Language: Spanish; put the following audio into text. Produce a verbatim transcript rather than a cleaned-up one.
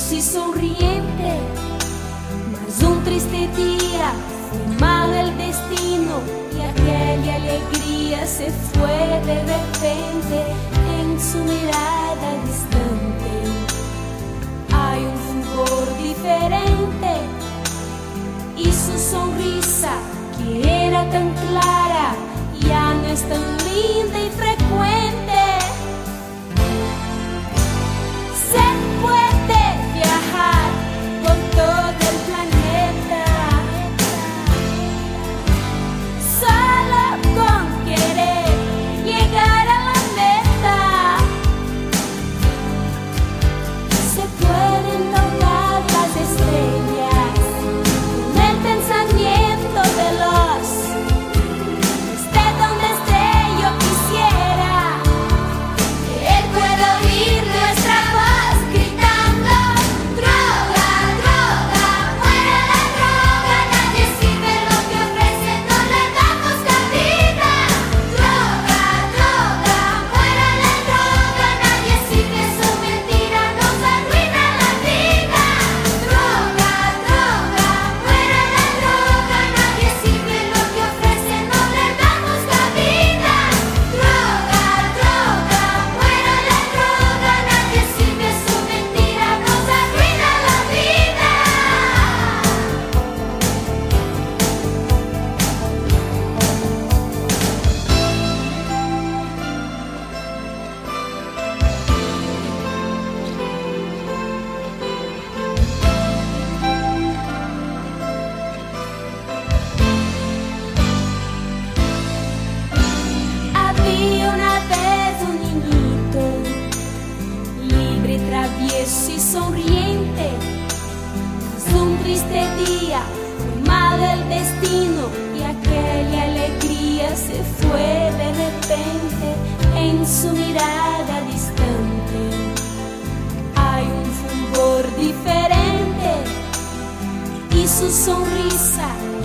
y sonriente, mas un triste día fue mal el destino y aquella alegría se fue de repente. En su mirada distante hay un fulgor diferente y su sonrisa, que era tan clara, ya no es tan linda y frecuente. Se puede viajar por todo el planeta, solo con querer llegar a la meta. Se pueden tocar las estrellas con el pensamiento veloz. Esté donde esté, yo quisiera que él pueda oír nuestra voz gritando: droga, droga, fuera la droga, nadie sirve lo que ofrece, no le damos cabida. Droga, droga, fuera la droga, nadie sirve, su mentira nos arruina la vida. Droga, droga, fuera la droga, nadie sirve lo que ofrece, no le damos cabida. Droga, droga, fuera la droga, nadie sirve, su mentira nos arruina la vida. Había una vez un niñito, libre, travieso y sonriente, mas un triste día fue mal el destino y aquella alegría se fue de repente. En su mirada distante hay un fulgor diferente y su sonrisa,